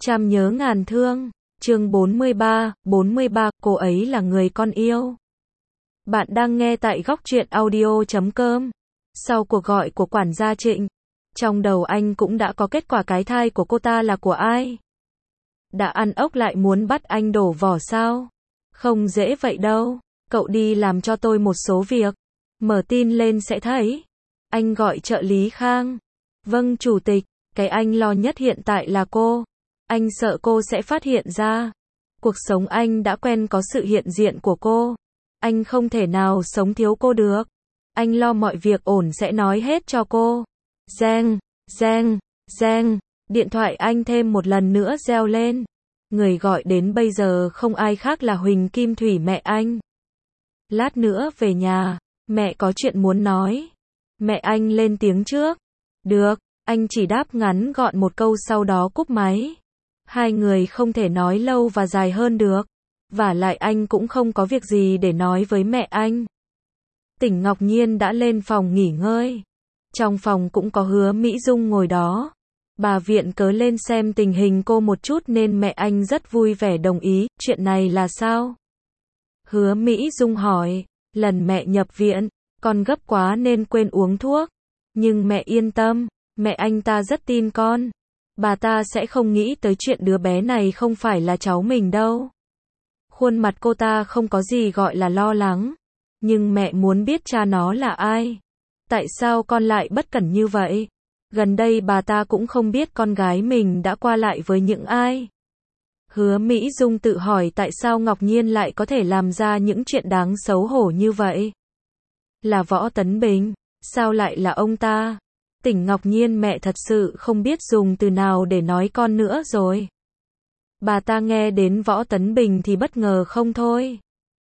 Trăm nhớ ngàn thương, chương 43, cô ấy là người con yêu. Bạn đang nghe tại góc truyện audio.com. Sau cuộc gọi của quản gia Trịnh, trong đầu anh cũng đã có kết quả cái thai của cô ta là của ai. Đã ăn ốc lại muốn bắt anh đổ vỏ sao? Không dễ vậy đâu, cậu đi làm cho tôi một số việc. Mở tin lên sẽ thấy. Anh gọi trợ lý Khang. Vâng chủ tịch, cái anh lo nhất hiện tại là cô. Anh sợ cô sẽ phát hiện ra. Cuộc sống anh đã quen có sự hiện diện của cô. Anh không thể nào sống thiếu cô được. Anh lo mọi việc ổn sẽ nói hết cho cô. Reng, reng, reng. Điện thoại anh thêm một lần nữa reo lên. Người gọi đến bây giờ không ai khác là Huỳnh Kim Thủy mẹ anh. Lát nữa về nhà, mẹ có chuyện muốn nói. Mẹ anh lên tiếng trước. Được, anh chỉ đáp ngắn gọn một câu sau đó cúp máy. Hai người không thể nói lâu và dài hơn được. Vả lại anh cũng không có việc gì để nói với mẹ anh. Tỉnh Ngọc Nhiên đã lên phòng nghỉ ngơi. Trong phòng cũng có Hứa Mỹ Dung ngồi đó. Bà viện cớ lên xem tình hình cô một chút nên mẹ anh rất vui vẻ đồng ý. Chuyện này là sao? Hứa Mỹ Dung hỏi. Lần mẹ nhập viện, con gấp quá nên quên uống thuốc. Nhưng mẹ yên tâm, mẹ anh ta rất tin con. Bà ta sẽ không nghĩ tới chuyện đứa bé này không phải là cháu mình đâu. Khuôn mặt cô ta không có gì gọi là lo lắng. Nhưng mẹ muốn biết cha nó là ai. Tại sao con lại bất cẩn như vậy? Gần đây bà ta cũng không biết con gái mình đã qua lại với những ai. Hứa Mỹ Dung tự hỏi tại sao Ngọc Nhiên lại có thể làm ra những chuyện đáng xấu hổ như vậy. Là Võ Tấn Bình, sao lại là ông ta? Tỉnh Ngọc Nhiên mẹ thật sự không biết dùng từ nào để nói con nữa rồi. Bà ta nghe đến Võ Tấn Bình thì bất ngờ không thôi.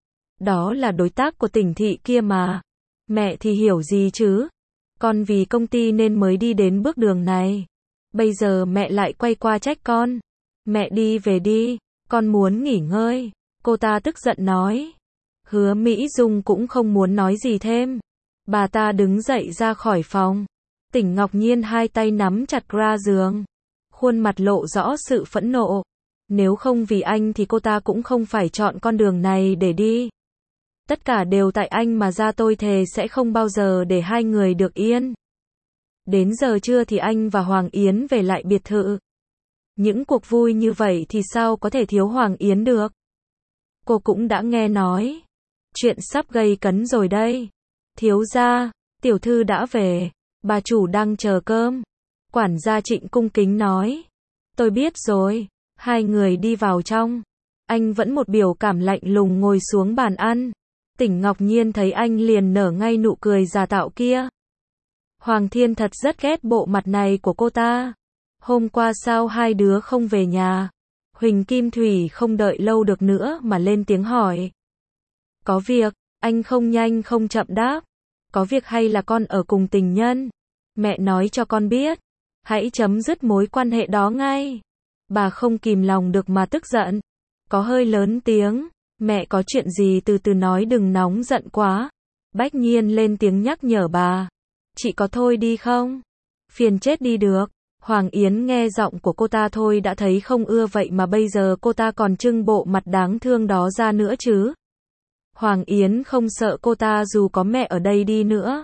Đó là đối tác của Tỉnh thị kia mà. Mẹ thì hiểu gì chứ? Con vì công ty nên mới đi đến bước đường này. Bây giờ mẹ lại quay qua trách con. Mẹ đi về đi, con muốn nghỉ ngơi. Cô ta tức giận nói. Hứa Mỹ Dung cũng không muốn nói gì thêm. Bà ta đứng dậy ra khỏi phòng. Tỉnh Ngọc Nhiên hai tay nắm chặt ra giường. Khuôn mặt lộ rõ sự phẫn nộ. Nếu không vì anh thì cô ta cũng không phải chọn con đường này để đi. Tất cả đều tại anh mà ra, tôi thề sẽ không bao giờ để hai người được yên. Đến giờ trưa thì anh và Hoàng Yến về lại biệt thự. Những cuộc vui như vậy thì sao có thể thiếu Hoàng Yến được. Cô cũng đã nghe nói. Chuyện sắp gây cấn rồi đây. Thiếu gia, tiểu thư đã về. Bà chủ đang chờ cơm. Quản gia Trịnh cung kính nói. Tôi biết rồi. Hai người đi vào trong. Anh vẫn một biểu cảm lạnh lùng ngồi xuống bàn ăn. Tỉnh Ngọc Nhiên thấy anh liền nở ngay nụ cười giả tạo kia. Hoàng Thiên thật rất ghét bộ mặt này của cô ta. Hôm qua sao hai đứa không về nhà? Huỳnh Kim Thủy không đợi lâu được nữa mà lên tiếng hỏi. Có việc, anh không nhanh không chậm đáp. Có việc hay là con ở cùng tình nhân? Mẹ nói cho con biết. Hãy chấm dứt mối quan hệ đó ngay. Bà không kìm lòng được mà tức giận. Có hơi lớn tiếng. Mẹ có chuyện gì từ từ nói, đừng nóng giận quá. Bách Nhiên lên tiếng nhắc nhở bà. Chị có thôi đi không? Phiền chết đi được. Hoàng Yến nghe giọng của cô ta thôi đã thấy không ưa, vậy mà bây giờ cô ta còn trưng bộ mặt đáng thương đó ra nữa chứ. Hoàng Yến không sợ cô ta dù có mẹ ở đây đi nữa.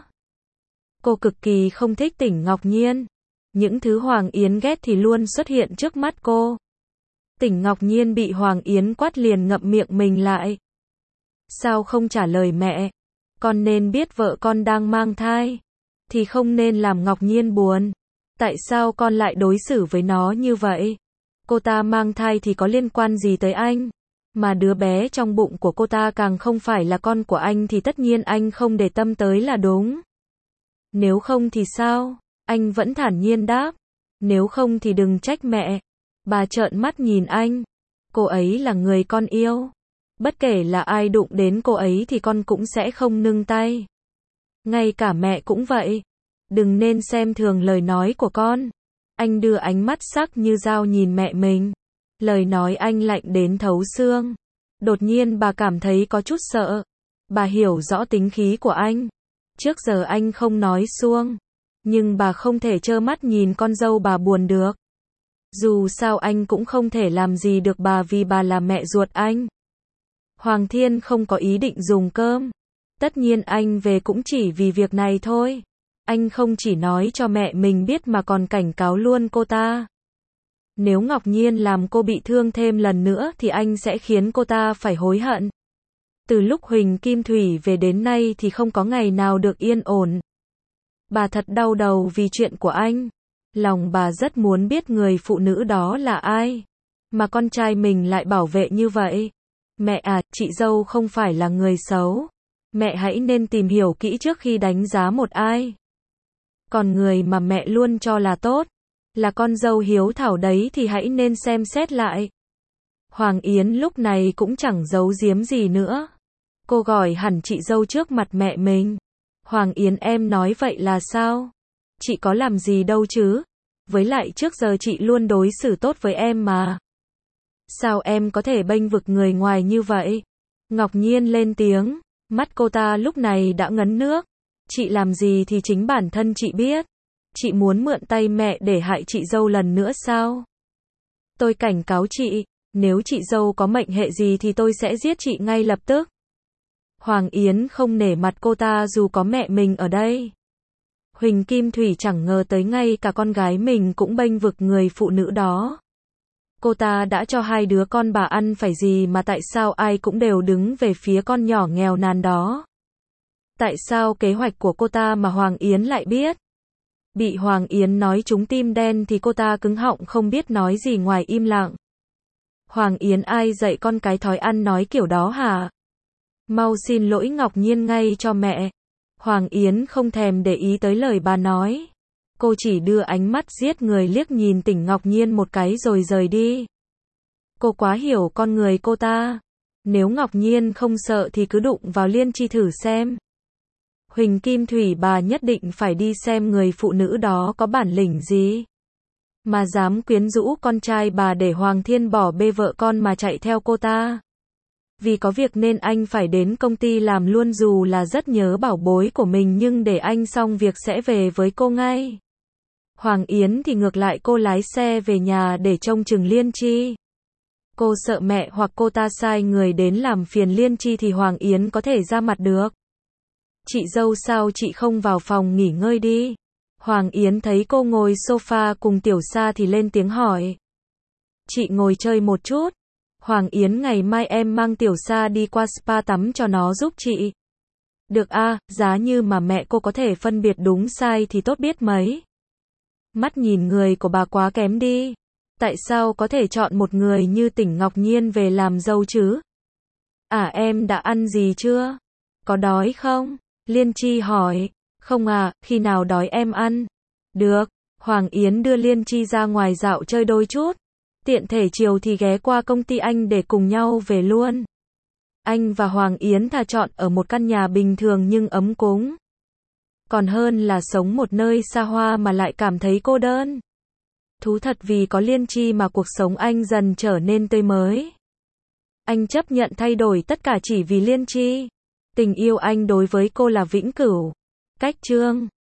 Cô cực kỳ không thích Tỉnh Ngọc Nhiên. Những thứ Hoàng Yến ghét thì luôn xuất hiện trước mắt cô. Tỉnh Ngọc Nhiên bị Hoàng Yến quát liền ngậm miệng mình lại. Sao không trả lời mẹ? Con nên biết vợ con đang mang thai. Thì không nên làm Ngọc Nhiên buồn. Tại sao con lại đối xử với nó như vậy? Cô ta mang thai thì có liên quan gì tới anh? Mà đứa bé trong bụng của cô ta càng không phải là con của anh thì tất nhiên anh không để tâm tới là đúng. Nếu không thì sao? Anh vẫn thản nhiên đáp. Nếu không thì đừng trách mẹ. Bà trợn mắt nhìn anh. Cô ấy là người con yêu. Bất kể là ai đụng đến cô ấy thì con cũng sẽ không nương tay. Ngay cả mẹ cũng vậy. Đừng nên xem thường lời nói của con. Anh đưa ánh mắt sắc như dao nhìn mẹ mình. Lời nói anh lạnh đến thấu xương. Đột nhiên bà cảm thấy có chút sợ. Bà hiểu rõ tính khí của anh. Trước giờ anh không nói suông. Nhưng bà không thể trơ mắt nhìn con dâu bà buồn được. Dù sao anh cũng không thể làm gì được bà vì bà là mẹ ruột anh. Hoàng Thiên không có ý định dùng cơm. Tất nhiên anh về cũng chỉ vì việc này thôi. Anh không chỉ nói cho mẹ mình biết mà còn cảnh cáo luôn cô ta. Nếu Ngọc Nhiên làm cô bị thương thêm lần nữa thì anh sẽ khiến cô ta phải hối hận. Từ lúc Huỳnh Kim Thủy về đến nay thì không có ngày nào được yên ổn. Bà thật đau đầu vì chuyện của anh. Lòng bà rất muốn biết người phụ nữ đó là ai. Mà con trai mình lại bảo vệ như vậy. Mẹ à, chị dâu không phải là người xấu. Mẹ hãy nên tìm hiểu kỹ trước khi đánh giá một ai. Còn người mà mẹ luôn cho là tốt, là con dâu hiếu thảo đấy thì hãy nên xem xét lại. Hoàng Yến lúc này cũng chẳng giấu giếm gì nữa. Cô gọi hẳn chị dâu trước mặt mẹ mình. Hoàng Yến em nói vậy là sao? Chị có làm gì đâu chứ? Với lại trước giờ chị luôn đối xử tốt với em mà. Sao em có thể bênh vực người ngoài như vậy? Ngọc Nhiên lên tiếng, mắt cô ta lúc này đã ngấn nước. Chị làm gì thì chính bản thân chị biết. Chị muốn mượn tay mẹ để hại chị dâu lần nữa sao? Tôi cảnh cáo chị, nếu chị dâu có mệnh hệ gì thì tôi sẽ giết chị ngay lập tức. Hoàng Yến không nể mặt cô ta dù có mẹ mình ở đây. Huỳnh Kim Thủy chẳng ngờ tới ngay cả con gái mình cũng bênh vực người phụ nữ đó. Cô ta đã cho hai đứa con bà ăn phải gì mà tại sao ai cũng đều đứng về phía con nhỏ nghèo nàn đó? Tại sao kế hoạch của cô ta mà Hoàng Yến lại biết? Bị Hoàng Yến nói trúng tim đen thì cô ta cứng họng không biết nói gì ngoài im lặng. Hoàng Yến ai dạy con cái thói ăn nói kiểu đó hả? Mau xin lỗi Ngọc Nhiên ngay cho mẹ. Hoàng Yến không thèm để ý tới lời bà nói. Cô chỉ đưa ánh mắt giết người liếc nhìn Tỉnh Ngọc Nhiên một cái rồi rời đi. Cô quá hiểu con người cô ta. Nếu Ngọc Nhiên không sợ thì cứ đụng vào Liên Chi thử xem. Huỳnh Kim Thủy bà nhất định phải đi xem người phụ nữ đó có bản lĩnh gì. Mà dám quyến rũ con trai bà để Hoàng Thiên bỏ bê vợ con mà chạy theo cô ta. Vì có việc nên anh phải đến công ty làm luôn dù là rất nhớ bảo bối của mình nhưng để anh xong việc sẽ về với cô ngay. Hoàng Yến thì ngược lại cô lái xe về nhà để trông chừng Liên Chi. Cô sợ mẹ hoặc cô ta sai người đến làm phiền Liên Chi thì Hoàng Yến có thể ra mặt được. Chị dâu sao chị không vào phòng nghỉ ngơi đi? Hoàng Yến thấy cô ngồi sofa cùng Tiểu Sa thì lên tiếng hỏi. Chị ngồi chơi một chút. Hoàng Yến ngày mai em mang Tiểu Sa đi qua spa tắm cho nó giúp chị. Được a, giá như mà mẹ cô có thể phân biệt đúng sai thì tốt biết mấy. Mắt nhìn người của bà quá kém đi. Tại sao có thể chọn một người như Tỉnh Ngọc Nhiên về làm dâu chứ? À em đã ăn gì chưa? Có đói không? Liên Chi hỏi. Không à, khi nào đói em ăn. Được, Hoàng Yến đưa Liên Chi ra ngoài dạo chơi đôi chút. Tiện thể chiều thì ghé qua công ty anh để cùng nhau về luôn. Anh và Hoàng Yến thà chọn ở một căn nhà bình thường nhưng ấm cúng. Còn hơn là sống một nơi xa hoa mà lại cảm thấy cô đơn. Thú thật vì có Liên Chi mà cuộc sống anh dần trở nên tươi mới. Anh chấp nhận thay đổi tất cả chỉ vì Liên Chi. Tình yêu anh đối với cô là vĩnh cửu. Cách chương